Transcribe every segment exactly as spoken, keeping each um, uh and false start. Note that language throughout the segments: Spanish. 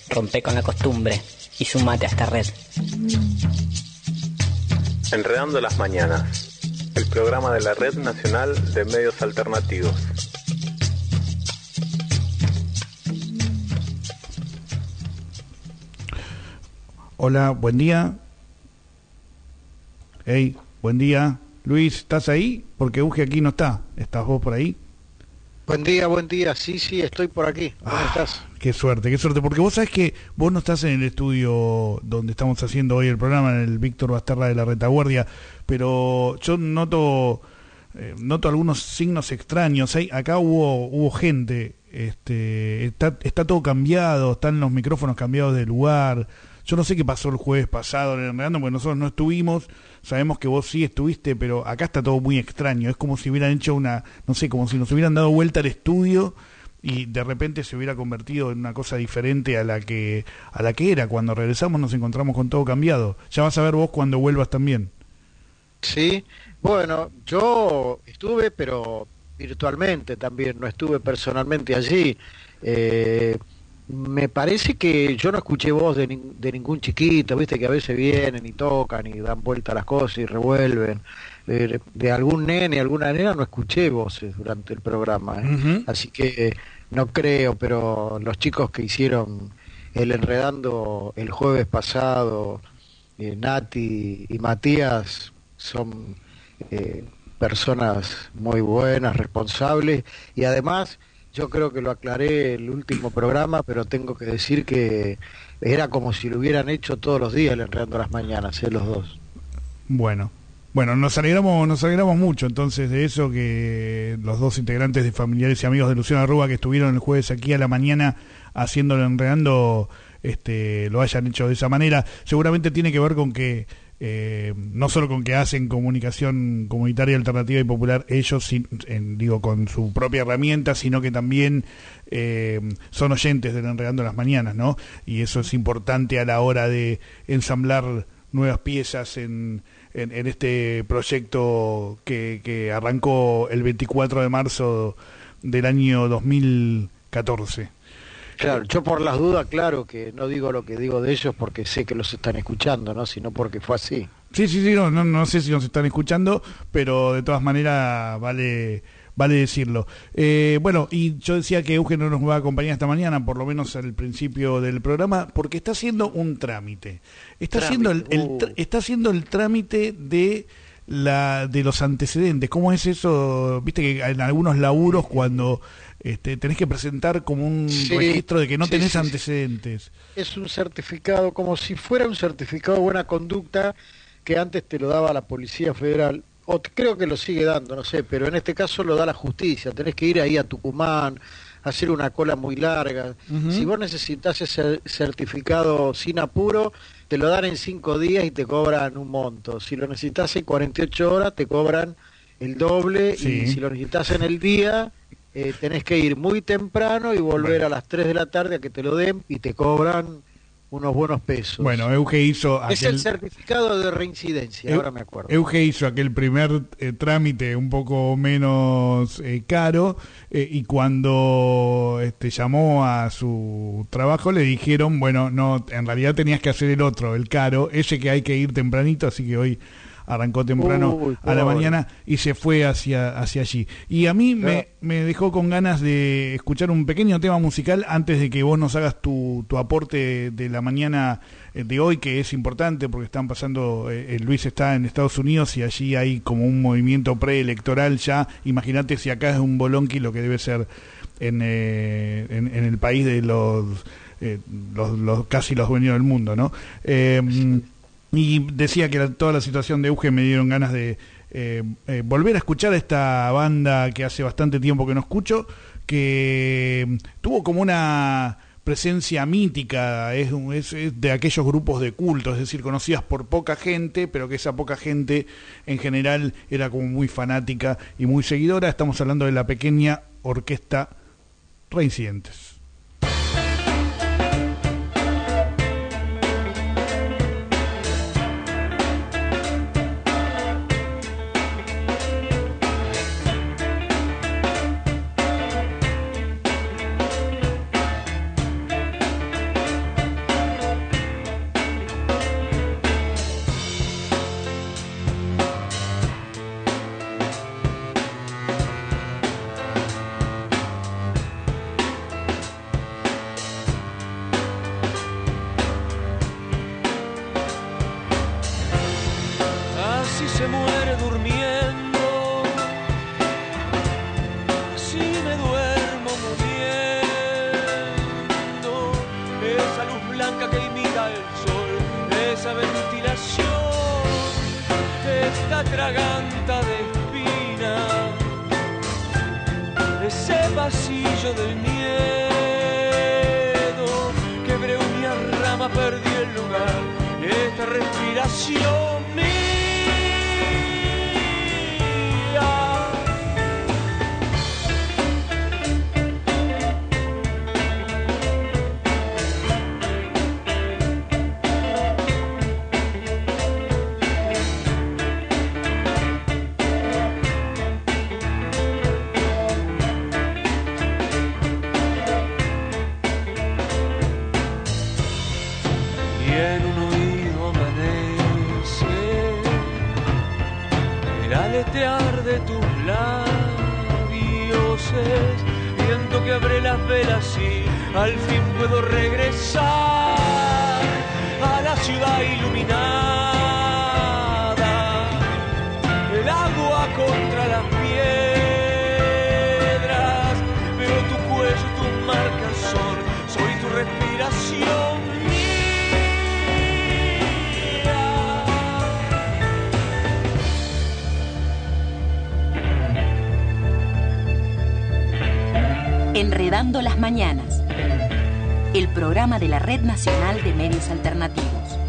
Rompe con la costumbre y sumate a esta red. Enredando las Mañanas, el programa de la Red Nacional de Medios Alternativos. Hola, buen día. Hey, buen día. Luis, ¿estás ahí? Porque Uge aquí no está. ¿Estás vos por ahí? Buen día, buen día. Sí, sí, estoy por aquí. ¿Cómo ah, estás? Qué suerte, qué suerte. Porque vos sabés que vos no estás en el estudio donde estamos haciendo hoy el programa, en el Víctor Basterra de la Retaguardia, pero yo noto eh, noto algunos signos extraños. ¿eh? Acá hubo hubo gente, este, está, está todo cambiado, están los micrófonos cambiados de lugar. Yo no sé qué pasó el jueves pasado en Enredando, porque nosotros no estuvimos, sabemos que vos sí estuviste, pero acá está todo muy extraño, es como si hubieran hecho una, no sé, como si nos hubieran dado vuelta al estudio y de repente se hubiera convertido en una cosa diferente a la que a la que era. Cuando regresamos nos encontramos con todo cambiado. Ya vas a ver vos cuando vuelvas también. Sí, bueno, yo estuve, pero virtualmente también, no estuve personalmente allí. Eh... Me parece que yo no escuché voz de, nin- de ningún chiquito, viste que a veces vienen y tocan y dan vuelta a las cosas y revuelven. De, de algún nene, alguna nena no escuché voces durante el programa, ¿eh? Uh-huh. Así que no creo, pero los chicos que hicieron el Enredando el jueves pasado, eh, Nati y Matías, son eh, personas muy buenas, responsables y además... Yo creo que lo aclaré el último programa, pero tengo que decir que era como si lo hubieran hecho todos los días el Enredando las Mañanas, ¿eh? Los dos. Bueno, bueno, nos alegramos, nos alegramos mucho entonces de eso, que los dos integrantes de Familiares y Amigos de Luciano Arruga que estuvieron el jueves aquí a la mañana haciéndolo Enredando, este, lo hayan hecho de esa manera. Seguramente tiene que ver con que Eh, no solo con que hacen comunicación comunitaria, alternativa y popular ellos, sin, en, digo, con su propia herramienta, sino que también eh, son oyentes del Enredando las Mañanas, ¿no? Y eso es importante a la hora de ensamblar nuevas piezas en, en, en este proyecto que, que arrancó el veinticuatro de marzo del año dos mil catorce. Claro, yo por las dudas, claro que no digo lo que digo de ellos porque sé que los están escuchando, ¿no? Sino porque fue así. Sí, sí, sí, no, no, no sé si nos están escuchando, pero de todas maneras vale vale decirlo. Eh, bueno, y yo decía que Eugenio no nos va a acompañar esta mañana, por lo menos al principio del programa, porque está haciendo un trámite. Está Trámite, haciendo el, el uh. tr- está haciendo el trámite de la de los antecedentes. ¿Cómo es eso? Viste que en algunos laburos cuando este, tenés que presentar como un Sí, registro de que no sí, tenés sí, sí. antecedentes. Es un certificado, como si fuera un certificado de buena conducta que antes te lo daba la Policía Federal, o t- creo que lo sigue dando, no sé, pero en este caso lo da la justicia. Tenés que ir ahí a Tucumán, hacer una cola muy larga. Uh-huh. Si vos necesitas ese certificado sin apuro, te lo dan en cinco días y te cobran un monto. Si lo necesitas en cuarenta y ocho horas, te cobran el doble. Sí. Y si lo necesitas en el día, eh, tenés que ir muy temprano y volver Bueno. a las tres de la tarde a que te lo den y te cobran unos buenos pesos. Bueno, Euge hizo Es aquel... el certificado de reincidencia, Eu- ahora me acuerdo. Euge hizo aquel primer eh, trámite un poco menos eh, caro eh, y cuando este, llamó a su trabajo le dijeron, bueno, no, en realidad tenías que hacer el otro, el caro, ese que hay que ir tempranito, así que hoy arrancó temprano Uy, a la pobre. mañana y se fue hacia, hacia allí. Y a mí me, me dejó con ganas de escuchar un pequeño tema musical antes de que vos nos hagas tu, tu aporte de la mañana eh, de hoy, que es importante porque están pasando, eh, Luis está en Estados Unidos y allí hay como un movimiento preelectoral ya. Imagínate si acá es un bolonqui lo que debe ser en, eh, en, en el país de los, eh, los, los casi los dueños del mundo, ¿no? Eh, Y decía que la, toda la situación de Euge me dieron ganas de eh, eh, volver a escuchar a esta banda que hace bastante tiempo que no escucho, que mm, tuvo como una presencia mítica, es, un- es, es de aquellos grupos de culto, es decir, conocidas por poca gente, pero que esa poca gente en general era como muy fanática y muy seguidora. Estamos hablando de la pequeña orquesta Reincidentes. garganta de espinas, ese pasillo del miedo, quebré una rama, perdí el lugar, esta respiración mía. De tus labios es viento que abre las velas y al fin puedo regresar a la ciudad iluminada, el agua contra las piedras, veo tu cuello, tu marcazón, soy tu respiración. Enredando las Mañanas, el programa de la Red Nacional de Medios Alternativos.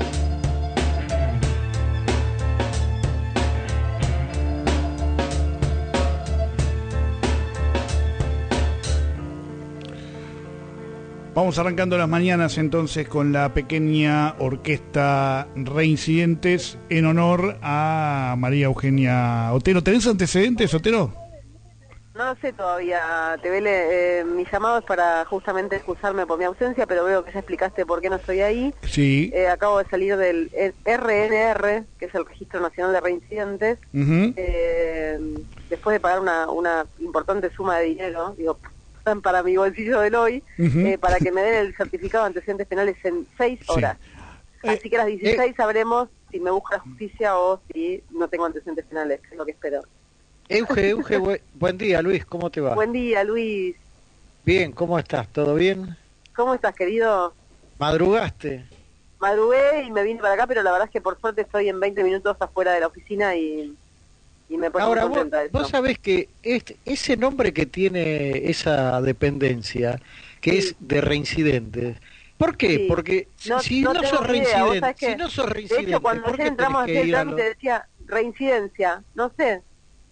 Vamos arrancando las mañanas entonces con la pequeña orquesta Reincidentes en honor a María Eugenia Otero. ¿Tenés antecedentes, Otero? No lo sé todavía, Tevele, eh, mi llamado es para justamente excusarme por mi ausencia, pero veo que ya explicaste por qué no estoy ahí. Sí. Eh, acabo de salir del R N R, que es el Registro Nacional de Reincidentes, uh-huh. eh, después de pagar una, una importante suma de dinero, digo, para mi bolsillo del hoy, uh-huh. eh, para que me den el certificado de antecedentes penales en seis horas. Sí. Así eh, que a las dieciséis eh, sabremos si me busca la justicia o si no tengo antecedentes penales, que es lo que espero. Euge, Euge, bu buen día, Luis, ¿cómo te va? Buen día, Luis. Bien, ¿cómo estás? ¿Todo bien? ¿Cómo estás, querido? ¿Madrugaste? Madrugué y me vine para acá, pero la verdad es que por suerte estoy en veinte minutos afuera de la oficina y, y me pongo Ahora, muy contenta vos, de eso. Vos sabés que este, ese nombre que tiene esa dependencia, que sí. es de reincidentes, ¿por qué? Sí. Porque no, si, no no sos reincidente, si no sos reincidente, de hecho, cuando ¿por qué entramos a hacer el trámite lo... decía reincidencia, no sé.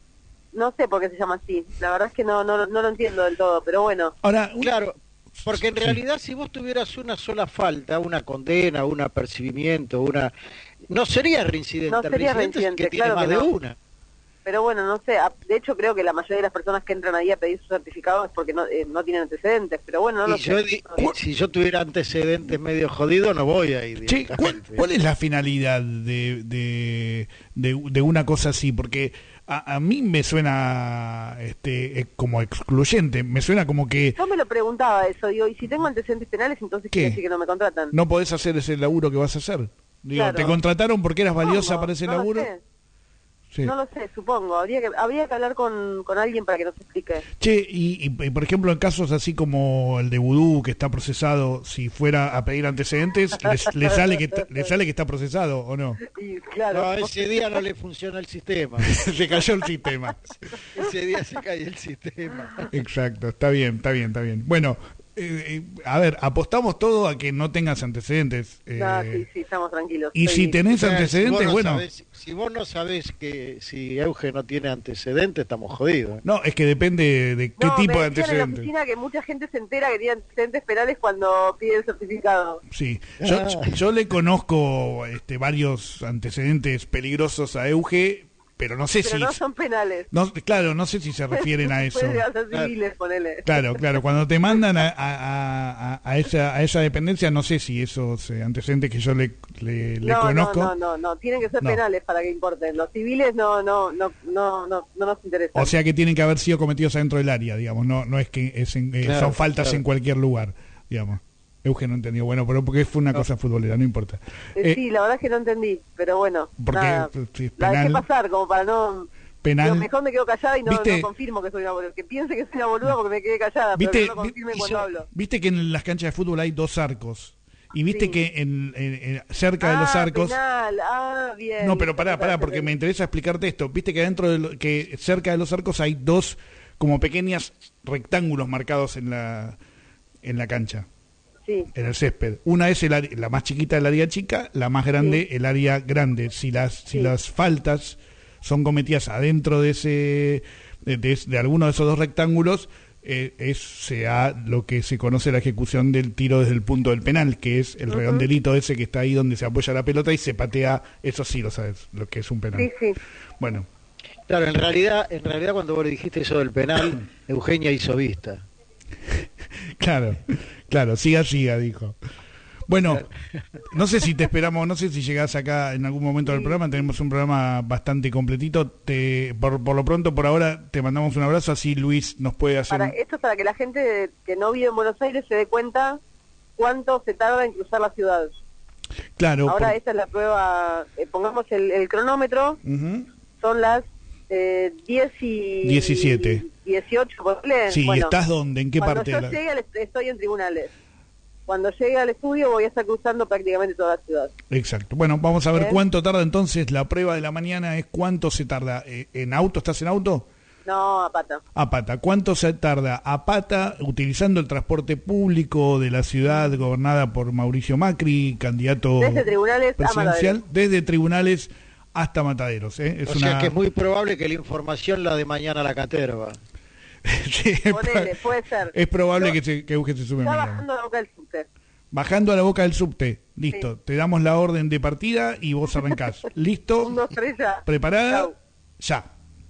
No sé por qué se llama así. La verdad es que no no, no lo entiendo del todo, pero bueno. Ahora, claro, porque en realidad si vos tuvieras una sola falta, una condena, un apercibimiento, una... No sería reincidente. No sería reincidente, que claro tiene más que no. de una. Pero bueno, no sé. De hecho, creo que la mayoría de las personas que entran ahí a pedir su certificado es porque no, eh, no tienen antecedentes. Pero bueno, no lo yo sé. Di, no si yo tuviera antecedentes medio jodidos, no voy a ir. Che, ¿cuál, ¿cuál es la finalidad de, de, de, de una cosa así? Porque... A, a mí me suena este como excluyente, me suena como que... Yo me lo preguntaba eso, digo, y si tengo antecedentes penales, entonces ¿qué quiere decir que no me contratan? ¿No podés hacer ese laburo que vas a hacer? Digo, claro. ¿te contrataron porque eras valiosa ¿Cómo? para ese no laburo? Lo sé. Sí. No lo sé, supongo. Habría que habría que hablar con, con alguien para que nos explique. Che, y, y, y por ejemplo, en casos así como el de Vudú, que está procesado, si fuera a pedir antecedentes, ¿le, le, sale que le sale que está procesado o no? Y, claro. No, ese día no le funciona el sistema. Se cayó el sistema. Ese día se cae el sistema. Exacto, está bien, está bien, está bien. Bueno, eh, a ver, apostamos todo a que no tengas antecedentes. Eh, no, sí, sí, estamos tranquilos. Y Estoy... si tenés antecedentes, si no bueno... Sabés, si vos no sabés que si Euge no tiene antecedentes, estamos jodidos. No, es que depende de qué no, tipo de antecedentes. En la oficina que mucha gente se entera que tiene antecedentes penales cuando pide el certificado. Sí, yo, ah. yo le conozco este, varios antecedentes peligrosos a Euge, pero no sé pero si... no son penales. No, claro, no sé si se refieren a eso. Civiles, ponele. Claro, claro, cuando te mandan a, a, a, a, esa, a esa dependencia, no sé si esos eh, antecedentes que yo le, le, le no, conozco... No, no, no, no, tienen que ser no. penales para que importen. Los civiles no, no, no, no, no, no nos interesan. O sea que tienen que haber sido cometidos adentro del área, digamos, no no es que es en, eh, claro, son faltas claro. en cualquier lugar, digamos. Eugen no entendió, bueno, pero porque fue una no. cosa futbolera, no importa. Eh, sí, la verdad es que no entendí, pero bueno, porque nada, sí, penal, la dejé pasar como para no... Penal. Lo mejor me quedo callada y no, no confirmo que soy una boluda. Que piense que soy una boluda porque me quedé callada, ¿Viste, pero que no lo confirme y, cuando yo, hablo. Viste que en las canchas de fútbol hay dos arcos Y viste Sí. que en, en- en- cerca ah, de los arcos... penal. Ah, bien. No, pero pará, pará, porque me interesa explicarte esto. Viste que dentro de lo- que cerca de los arcos hay dos como pequeñas rectángulos marcados en la en la cancha, Sí, en el césped. Una es el área- la más chiquita el área chica, la más grande Sí. el área grande. Si las si Sí. las faltas son cometidas adentro de ese de, de- de alguno de esos dos rectángulos, eh, es se ha lo que se conoce la ejecución del tiro desde el punto del penal, que es el Ujú. redondelito ese que está ahí donde se apoya la pelota y se patea. Eso sí lo sabes, lo que es un penal. sí, sí. Bueno, Claro, en realidad, en realidad cuando vos le dijiste eso del penal, Eugenia hizo vista. claro, claro, siga, siga, dijo. Bueno, no sé si te esperamos, no sé si llegás acá en algún momento del programa, tenemos un programa bastante completito. Te, por, por lo pronto, por ahora, te mandamos un abrazo, así Luis nos puede hacer... Para, un- esto es para que la gente que no vive en Buenos Aires se dé cuenta cuánto se tarda en cruzar la ciudad. Claro, Ahora por- esta es la prueba, eh, pongamos el, el cronómetro, Ujú. son las eh, diez y... diecisiete. dieciocho, ponle. Sí, Bueno, ¿y estás dónde? ¿En qué cuando parte yo de la...? llegue, al est- estoy en tribunales. Cuando llegue al estudio voy a estar cruzando prácticamente toda la ciudad. Exacto. Bueno, vamos a ver Bien. cuánto tarda entonces. La prueba de la mañana es cuánto se tarda. Eh, ¿En auto? ¿Estás en auto? No, a pata. A pata. ¿Cuánto se tarda a pata utilizando el transporte público de la ciudad gobernada por Mauricio Macri, candidato Desde tribunales a presidencial, Mataderos. desde tribunales hasta Mataderos? ¿eh? Es O una... sea que es muy probable que la información la de mañana la caterva. Sí, es, Ponele, pro- puede ser. es probable Yo- que, se, que Euge se sume Está mañana. bajando la boca del subte. Bajando a la boca del subte. Listo. Sí. Te damos la orden de partida y vos arrancás. ¿Listo? Un, dos, tres, ya. ¿Preparada? Chau. Ya.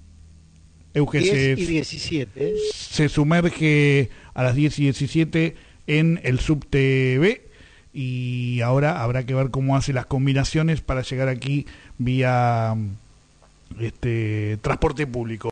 Euge diez se, y diecisiete. ¿eh? se sumerge a las diez y diecisiete en el subte B y ahora habrá que ver cómo hace las combinaciones para llegar aquí vía este transporte público.